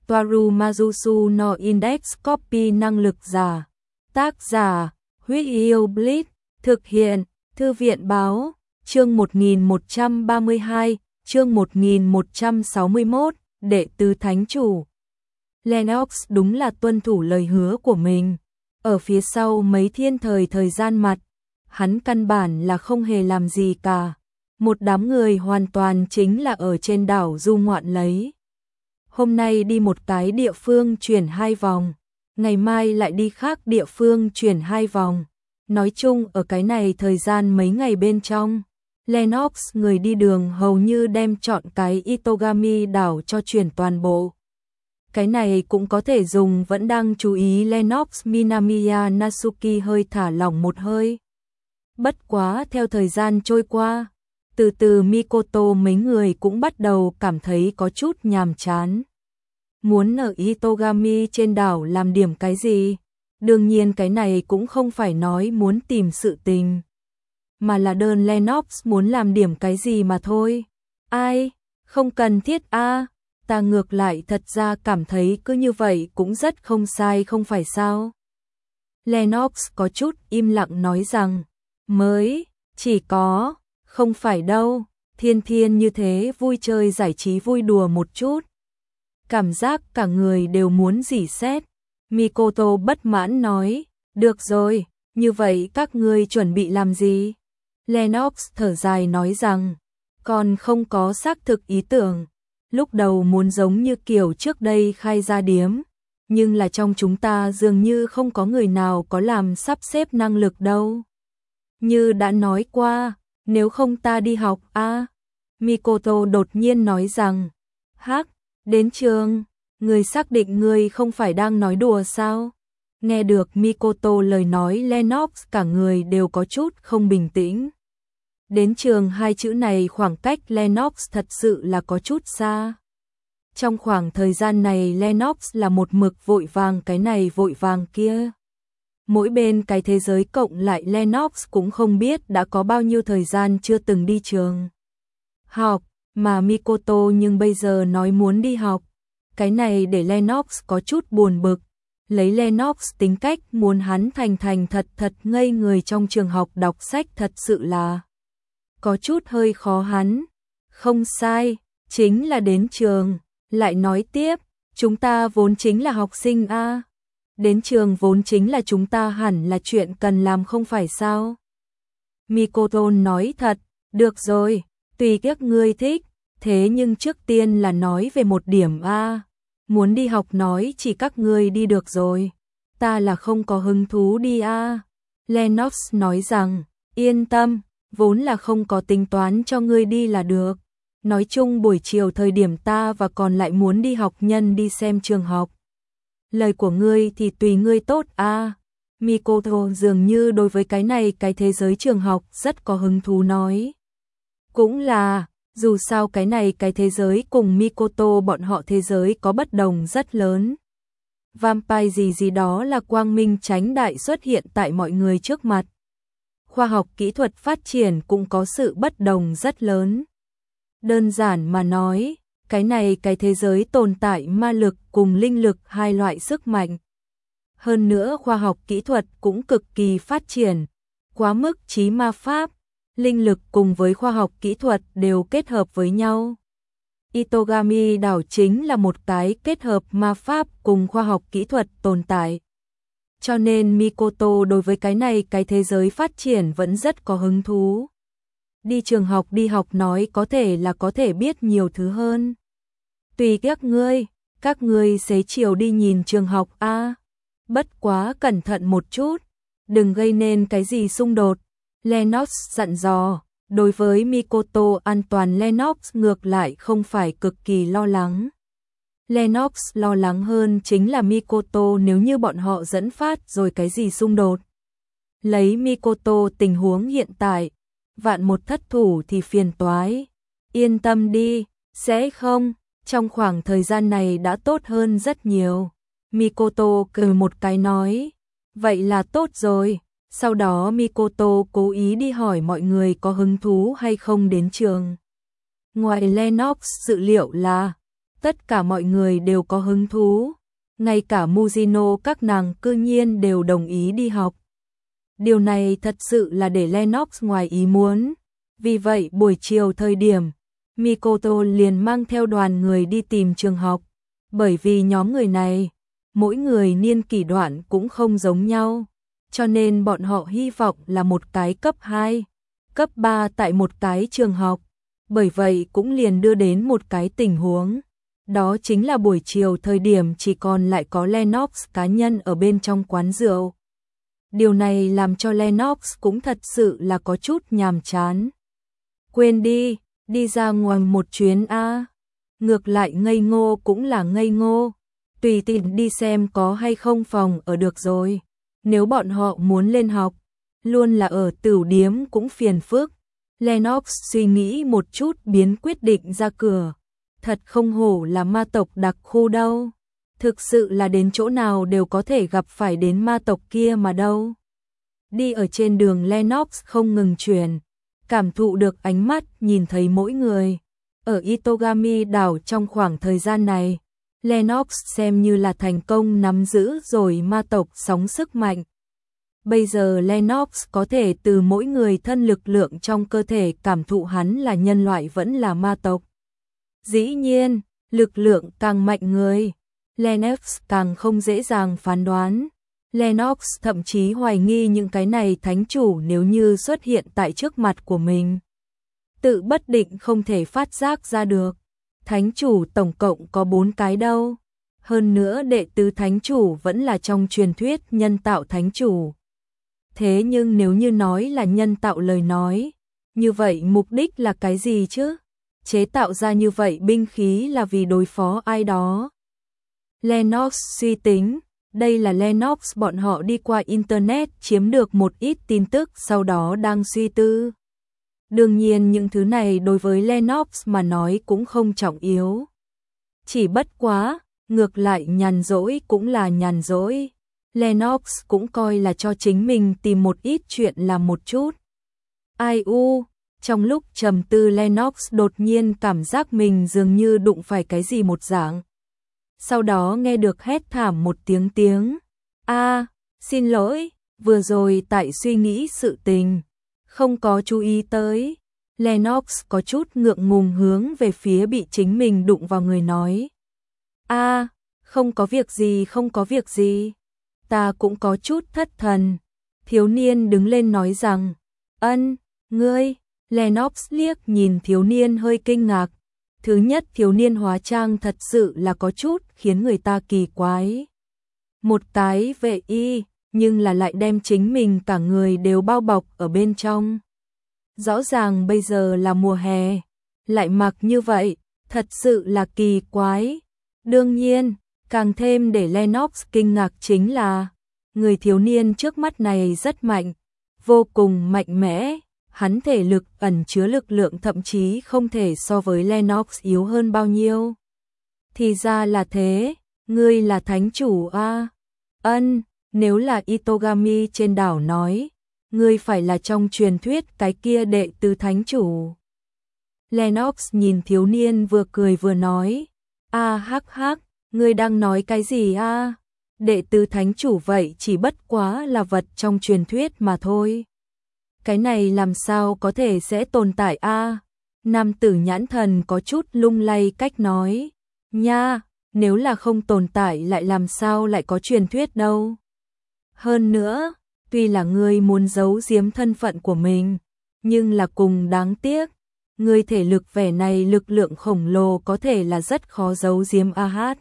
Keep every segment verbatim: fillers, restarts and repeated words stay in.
Toaru Majusu no Index Copy năng lực giả. Tác giả, Huyết Yêu Blitz, thực hiện, Thư viện báo, chương một nghìn một trăm ba mươi hai, chương một nghìn một trăm sáu mươi mốt, đệ tứ thánh chủ. Lennox đúng là tuân thủ lời hứa của mình. Ở phía sau mấy thiên thời thời gian mặt, hắn căn bản là không hề làm gì cả. Một đám người hoàn toàn chính là ở trên đảo du ngoạn lấy. Hôm nay đi một cái địa phương chuyển hai vòng, ngày mai lại đi khác địa phương chuyển hai vòng. Nói chung ở cái này thời gian mấy ngày bên trong, Lennox người đi đường hầu như đem chọn cái Itogami đảo cho chuyển toàn bộ. Cái này cũng có thể dùng vẫn đang chú ý Lennox Minamiya Natsuki hơi thả lỏng một hơi. Bất quá theo thời gian trôi qua, từ từ Mikoto mấy người cũng bắt đầu cảm thấy có chút nhàm chán. Muốn ở Itogami trên đảo làm điểm cái gì? Đương nhiên cái này cũng không phải nói muốn tìm sự tình, mà là đơn Lennox muốn làm điểm cái gì mà thôi. Ai? Không cần thiết a. À, ta ngược lại thật ra cảm thấy cứ như vậy cũng rất không sai không phải sao? Lennox có chút im lặng nói rằng, mới, chỉ có, không phải đâu, thiên thiên như thế vui chơi giải trí vui đùa một chút. Cảm giác cả người đều muốn rỉ sét. Mikoto bất mãn nói, được rồi, như vậy các ngươi chuẩn bị làm gì? Lennox thở dài nói rằng, còn không có xác thực ý tưởng. Lúc đầu muốn giống như kiểu trước đây khai ra điếm, nhưng là trong chúng ta dường như không có người nào có làm sắp xếp năng lực đâu. Như đã nói qua, nếu không ta đi học a. À? Mikoto đột nhiên nói rằng, hắc, đến trường, người xác định người không phải đang nói đùa sao? Nghe được Mikoto lời nói Lennox cả người đều có chút không bình tĩnh. Đến trường hai chữ này khoảng cách Lennox thật sự là có chút xa. Trong khoảng thời gian này Lennox là một mực vội vàng cái này vội vàng kia. Mỗi bên cái thế giới cộng lại Lennox cũng không biết đã có bao nhiêu thời gian chưa từng đi trường học, mà Mikoto nhưng bây giờ nói muốn đi học. Cái này để Lennox có chút buồn bực. Lấy Lennox tính cách muốn hắn thành thành thật thật ngây người trong trường học đọc sách thật sự là có chút hơi khó hắn. Không sai, chính là đến trường. Lại nói tiếp, chúng ta vốn chính là học sinh a. À. Đến trường vốn chính là chúng ta hẳn là chuyện cần làm không phải sao? Mikoto nói thật, được rồi, tùy các ngươi thích, thế nhưng trước tiên là nói về một điểm a. À. Muốn đi học nói chỉ các ngươi đi được rồi, ta là không có hứng thú đi a. À. Lennox nói rằng, yên tâm, vốn là không có tính toán cho ngươi đi là được. Nói chung buổi chiều thời điểm ta và còn lại muốn đi học nhân đi xem trường học. Lời của ngươi thì tùy ngươi tốt a. À. Mikoto dường như đối với cái này cái thế giới trường học rất có hứng thú nói. Cũng là, dù sao cái này cái thế giới cùng Mikoto bọn họ thế giới có bất đồng rất lớn. Vampire gì gì đó là quang minh chánh đại xuất hiện tại mọi người trước mặt. Khoa học kỹ thuật phát triển cũng có sự bất đồng rất lớn. Đơn giản mà nói, cái này cái thế giới tồn tại ma lực cùng linh lực hai loại sức mạnh. Hơn nữa khoa học kỹ thuật cũng cực kỳ phát triển, quá mức chí ma pháp, linh lực cùng với khoa học kỹ thuật đều kết hợp với nhau. Itogami đảo chính là một cái kết hợp ma pháp cùng khoa học kỹ thuật tồn tại. Cho nên Mikoto đối với cái này cái thế giới phát triển vẫn rất có hứng thú. Đi trường học đi học nói có thể là có thể biết nhiều thứ hơn. Tùy các ngươi, các ngươi xế chiều đi nhìn trường học a. À. Bất quá cẩn thận một chút, đừng gây nên cái gì xung đột. Lennox dặn dò, đối với Mikoto an toàn Lennox ngược lại không phải cực kỳ lo lắng. Lennox lo lắng hơn chính là Mikoto nếu như bọn họ dẫn phát rồi cái gì xung đột. Lấy Mikoto tình huống hiện tại, vạn một thất thủ thì phiền toái. Yên tâm đi, sẽ không, trong khoảng thời gian này đã tốt hơn rất nhiều. Mikoto cười một cái nói, vậy là tốt rồi. Sau đó Mikoto cố ý đi hỏi mọi người có hứng thú hay không đến trường. Ngoài Lennox dự liệu là, Tất cả mọi người đều có hứng thú, ngay cả Mujino các nàng cư nhiên đều đồng ý đi học. Điều này thật sự là để Lennox ngoài ý muốn. Vì vậy buổi chiều thời điểm, Mikoto liền mang theo đoàn người đi tìm trường học. Bởi vì nhóm người này, mỗi người niên kỷ đoạn cũng không giống nhau, cho nên bọn họ hy vọng là một cái cấp hai, cấp ba tại một cái trường học. Bởi vậy cũng liền đưa đến một cái tình huống. Đó chính là buổi chiều thời điểm chỉ còn lại có Lennox cá nhân ở bên trong quán rượu. Điều này làm cho Lennox cũng thật sự là có chút nhàm chán. Quên đi, đi ra ngoài một chuyến a. Ngược lại ngây ngô cũng là ngây ngô. Tùy tiện đi xem có hay không phòng ở được rồi. Nếu bọn họ muốn lên học, luôn là ở tửu điếm cũng phiền phức. Lennox suy nghĩ một chút biến quyết định ra cửa. Thật không hổ là ma tộc đặc khu đâu. Thực sự là đến chỗ nào đều có thể gặp phải đến ma tộc kia mà đâu. Đi ở trên đường Lennox không ngừng chuyển, cảm thụ được ánh mắt nhìn thấy mỗi người. Ở Itogami đảo trong khoảng thời gian này, Lennox xem như là thành công nắm giữ rồi ma tộc sóng sức mạnh. Bây giờ Lennox có thể từ mỗi người thân lực lượng trong cơ thể cảm thụ hắn là nhân loại vẫn là ma tộc. Dĩ nhiên, lực lượng càng mạnh người, Lennox càng không dễ dàng phán đoán. Lennox thậm chí hoài nghi những cái này thánh chủ nếu như xuất hiện tại trước mặt của mình. Tự bất định không thể phát giác ra được. Thánh chủ tổng cộng có bốn cái đâu. Hơn nữa đệ tứ thánh chủ vẫn là trong truyền thuyết nhân tạo thánh chủ. Thế nhưng nếu như nói là nhân tạo lời nói, như vậy mục đích là cái gì chứ? Chế tạo ra như vậy binh khí là vì đối phó ai đó. Lennox suy tính, đây là Lennox bọn họ đi qua Internet chiếm được một ít tin tức sau đó đang suy tư. Đương nhiên những thứ này đối với Lennox mà nói cũng không trọng yếu. Chỉ bất quá, ngược lại nhàn rỗi cũng là nhàn rỗi. Lennox cũng coi là cho chính mình tìm một ít chuyện làm một chút. Ai u, trong lúc trầm tư Lennox đột nhiên cảm giác mình dường như đụng phải cái gì một dạng. Sau đó nghe được hét thảm một tiếng tiếng. A, xin lỗi, vừa rồi tại suy nghĩ sự tình, không có chú ý tới. Lennox có chút ngượng ngùng hướng về phía bị chính mình đụng vào người nói. A, không có việc gì không có việc gì. Ta cũng có chút thất thần. Thiếu niên đứng lên nói rằng, ân, ngươi. Lennox liếc nhìn thiếu niên hơi kinh ngạc. Thứ nhất thiếu niên hóa trang thật sự là có chút khiến người ta kỳ quái. Một cái vệ y, nhưng là lại đem chính mình cả người đều bao bọc ở bên trong. Rõ ràng bây giờ là mùa hè, lại mặc như vậy, thật sự là kỳ quái. Đương nhiên, càng thêm để Lennox kinh ngạc chính là, người thiếu niên trước mắt này rất mạnh, vô cùng mạnh mẽ. Hắn thể lực ẩn chứa lực lượng thậm chí không thể so với Lennox yếu hơn bao nhiêu. Thì ra là thế, ngươi là thánh chủ a? Ân, nếu là Itogami trên đảo nói, ngươi phải là trong truyền thuyết cái kia đệ tứ thánh chủ. Lennox nhìn thiếu niên vừa cười vừa nói, a hắc hắc, ngươi đang nói cái gì a? Đệ tứ thánh chủ vậy chỉ bất quá là vật trong truyền thuyết mà thôi. Cái này làm sao có thể sẽ tồn tại a? Nam tử nhãn thần có chút lung lay cách nói. Nha, nếu là không tồn tại lại làm sao lại có truyền thuyết đâu. Hơn nữa, tuy là ngươi muốn giấu giếm thân phận của mình, nhưng là cùng đáng tiếc. Ngươi thể lực vẻ này lực lượng khổng lồ có thể là rất khó giấu giếm a hát.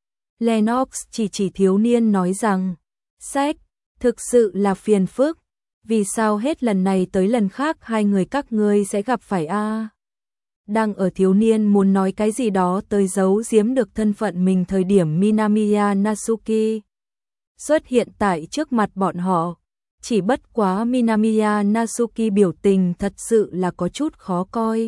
Lennox chỉ chỉ thiếu niên nói rằng, sách, thực sự là phiền phức. Vì sao hết lần này tới lần khác hai người các ngươi sẽ gặp phải a? Đang ở thiếu niên muốn nói cái gì đó tới giấu giếm được thân phận mình thời điểm Minamiya Natsuki xuất hiện tại trước mặt bọn họ. Chỉ bất quá Minamiya Natsuki biểu tình thật sự là có chút khó coi.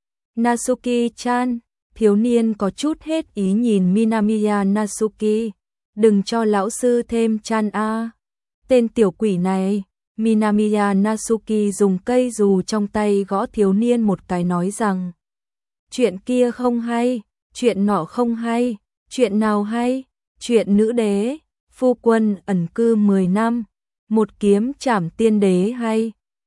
Natsuki-chan, thiếu niên có chút hết ý nhìn Minamiya Natsuki. Đừng cho lão sư thêm chan a. Tên tiểu quỷ này. Minamiya Natsuki dùng cây dù trong tay gõ thiếu niên một cái nói rằng, chuyện kia không hay, chuyện nọ không hay, chuyện nào hay, chuyện nữ đế, phu quân ẩn cư mười năm, một kiếm trảm tiên đế hay.